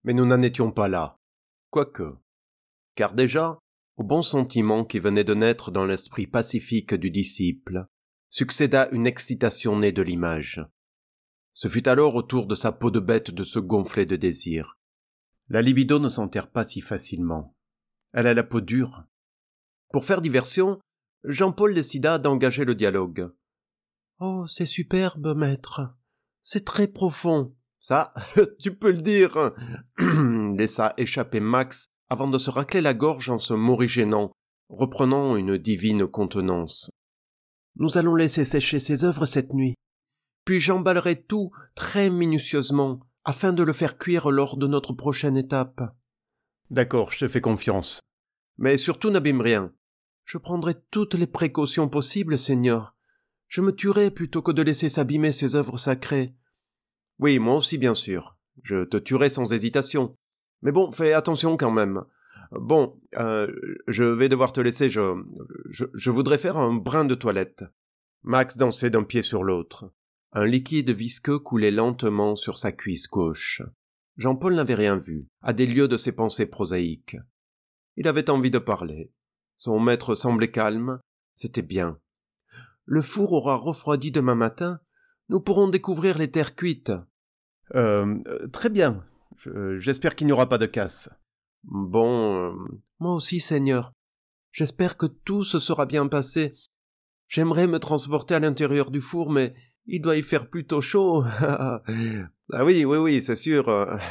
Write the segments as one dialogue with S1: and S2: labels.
S1: Mais nous n'en étions pas là. Quoique. Car déjà, au bon sentiment qui venait de naître dans l'esprit pacifique du disciple, succéda une excitation née de l'image. Ce fut alors au tour de sa peau de bête de se gonfler de désir. La libido ne s'enterre pas si facilement. Elle a la peau dure. Pour faire diversion, Jean-Paul décida d'engager le dialogue. « Oh, c'est superbe, maître. C'est très profond. »« Ça, tu peux le dire !» laissa échapper Max avant de se racler la gorge en se morigénant, reprenant une divine contenance. « Nous allons laisser sécher ces œuvres cette nuit. Puis j'emballerai tout très minutieusement, afin de le faire cuire lors de notre prochaine étape. »« D'accord, je te fais confiance. Mais surtout n'abîme rien. »« Je prendrai toutes les précautions possibles, Seigneur. Je me tuerai plutôt que de laisser s'abîmer ces œuvres sacrées. »« Oui, moi aussi, bien sûr. Je te tuerai sans hésitation. Mais bon, fais attention quand même. Bon, je vais devoir te laisser, je voudrais faire un brin de toilette. » Max dansait d'un pied sur l'autre. Un liquide visqueux coulait lentement sur sa cuisse gauche. Jean-Paul n'avait rien vu, à des lieues de ses pensées prosaïques. Il avait envie de parler. Son maître semblait calme, c'était bien. Le four aura refroidi demain matin, nous pourrons découvrir les terres cuites. Très bien. J'espère qu'il n'y aura pas de casse. Bon, moi aussi, Seigneur. J'espère que tout se sera bien passé. J'aimerais me transporter à l'intérieur du four, mais il doit y faire plutôt chaud. Ah oui, c'est sûr.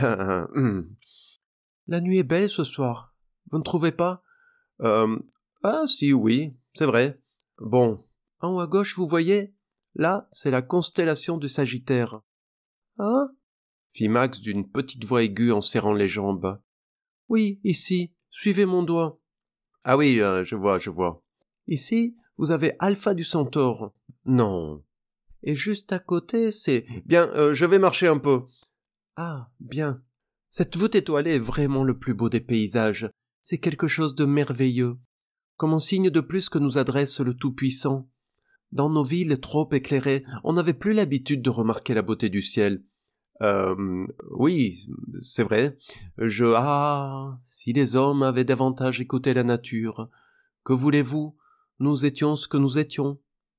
S1: La nuit est belle ce soir. Vous ne trouvez pas? Ah si, oui, c'est vrai. Bon, en haut à gauche, vous voyez? Là, c'est la constellation du Sagittaire. Hein? Fit Max d'une petite voix aiguë en serrant les jambes. Oui, ici, suivez mon doigt. Ah oui, je vois. Ici, vous avez Alpha du Centaure. Non. Et juste à côté, c'est... Bien, je vais marcher un peu. Ah, bien. Cette voûte étoilée est vraiment le plus beau des paysages. C'est quelque chose de merveilleux. Comme un signe de plus que nous adresse le Tout-Puissant. Dans nos villes trop éclairées, on n'avait plus l'habitude de remarquer la beauté du ciel. Oui, c'est vrai. Si les hommes avaient davantage écouté la nature. Que voulez-vous? Nous étions ce que nous étions.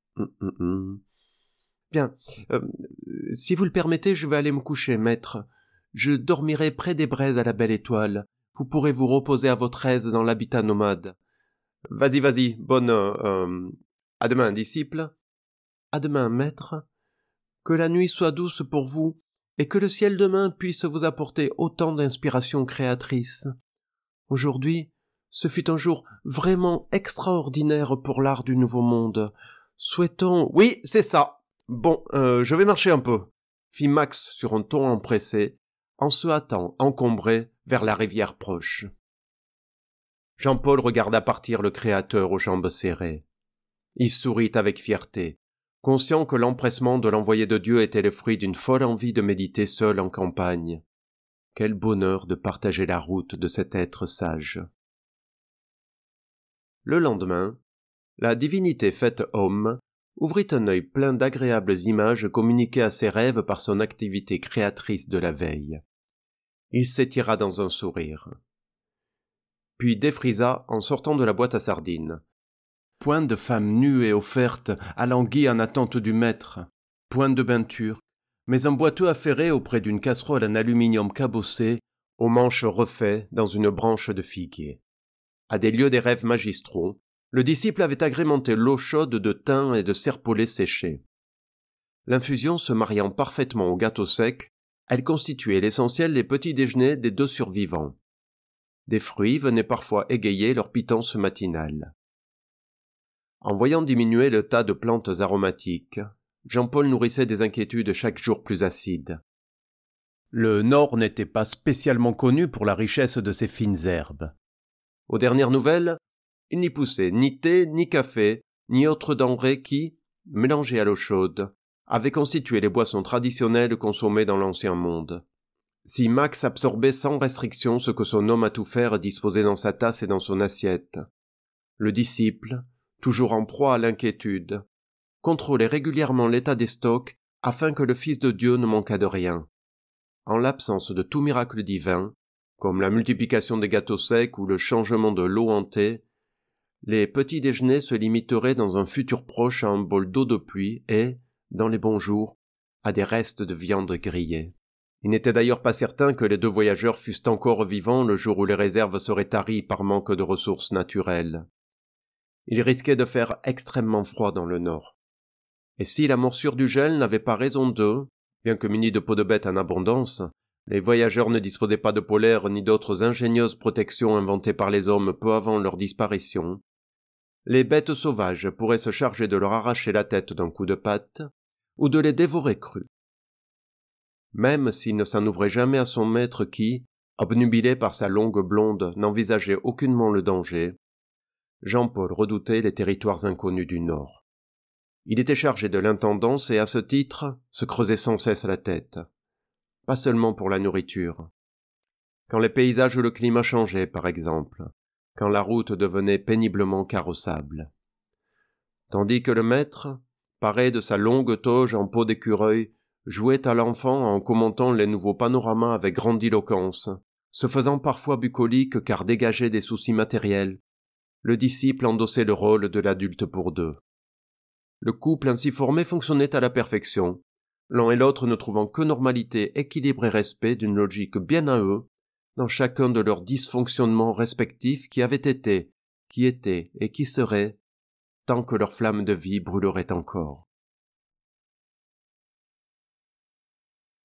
S1: Bien. Si vous le permettez, je vais aller me coucher, maître. Je dormirai près des braises à la belle étoile. Vous pourrez vous reposer à votre aise dans l'habitat nomade. Vas-y, bonne... À demain, disciple. À demain, maître. Que la nuit soit douce pour vous, et que le ciel demain puisse vous apporter autant d'inspiration créatrice. Aujourd'hui, ce fut un jour vraiment extraordinaire pour l'art du Nouveau Monde. Souhaitons... Oui, c'est ça. Bon, je vais marcher un peu, fit Max sur un ton empressé, en se hâtant, encombré, vers la rivière proche. Jean-Paul regarda partir le Créateur aux jambes serrées. Il sourit avec fierté, conscient que l'empressement de l'envoyé de Dieu était le fruit d'une folle envie de méditer seul en campagne. Quel bonheur de partager la route de cet être sage. Le lendemain, la divinité faite homme ouvrit un œil plein d'agréables images communiquées à ses rêves par son activité créatrice de la veille. Il s'étira dans un sourire. Puis défrisa en sortant de la boîte à sardines. Point de femme nue et offerte, alanguie en attente du maître. Point de bain turc, mais un boiteux affairé auprès d'une casserole en aluminium cabossé, aux manches refaits dans une branche de figuier. À des lieux des rêves magistraux, le disciple avait agrémenté l'eau chaude de thym et de serpolet séché. L'infusion se mariant parfaitement au gâteau sec, elle constituait l'essentiel des petits déjeuners des deux survivants. Des fruits venaient parfois égayer leur pitance matinale. En voyant diminuer le tas de plantes aromatiques, Jean-Paul nourrissait des inquiétudes chaque jour plus acides. Le Nord n'était pas spécialement connu pour la richesse de ses fines herbes. Aux dernières nouvelles, il n'y poussait ni thé, ni café, ni autres denrées qui, mélangées à l'eau chaude, avaient constitué les boissons traditionnelles consommées dans l'ancien monde. Si Max absorbait sans restriction ce que son homme à tout faire disposait dans sa tasse et dans son assiette, le disciple, toujours en proie à l'inquiétude, contrôlait régulièrement l'état des stocks afin que le Fils de Dieu ne manquât de rien. En l'absence de tout miracle divin, comme la multiplication des gâteaux secs ou le changement de l'eau en thé, les petits déjeuners se limiteraient dans un futur proche à un bol d'eau de pluie et, dans les bons jours, à des restes de viande grillée. Il n'était d'ailleurs pas certain que les deux voyageurs fussent encore vivants le jour où les réserves seraient taries par manque de ressources naturelles. Il risquait de faire extrêmement froid dans le nord. Et si la morsure du gel n'avait pas raison d'eux, bien que munis de peaux de bête en abondance, les voyageurs ne disposaient pas de polaires ni d'autres ingénieuses protections inventées par les hommes peu avant leur disparition. Les bêtes sauvages pourraient se charger de leur arracher la tête d'un coup de patte, ou de les dévorer crus. Même s'il ne s'en ouvrait jamais à son maître qui, obnubilé par sa longue blonde, n'envisageait aucunement le danger, Jean-Paul redoutait les territoires inconnus du Nord. Il était chargé de l'intendance et, à ce titre, se creusait sans cesse la tête. Pas seulement pour la nourriture. Quand les paysages ou le climat changeaient, par exemple, quand la route devenait péniblement carrossable. Tandis que le maître, paré de sa longue toge en peau d'écureuil, jouait à l'enfant en commentant les nouveaux panoramas avec grandiloquence, se faisant parfois bucolique car dégagé des soucis matériels, le disciple endossait le rôle de l'adulte pour deux. Le couple ainsi formé fonctionnait à la perfection, l'un et l'autre ne trouvant que normalité, équilibre et respect d'une logique bien à eux, dans chacun de leurs dysfonctionnements respectifs qui avaient été, qui étaient et qui seraient, tant que leur flamme de vie brûlerait encore.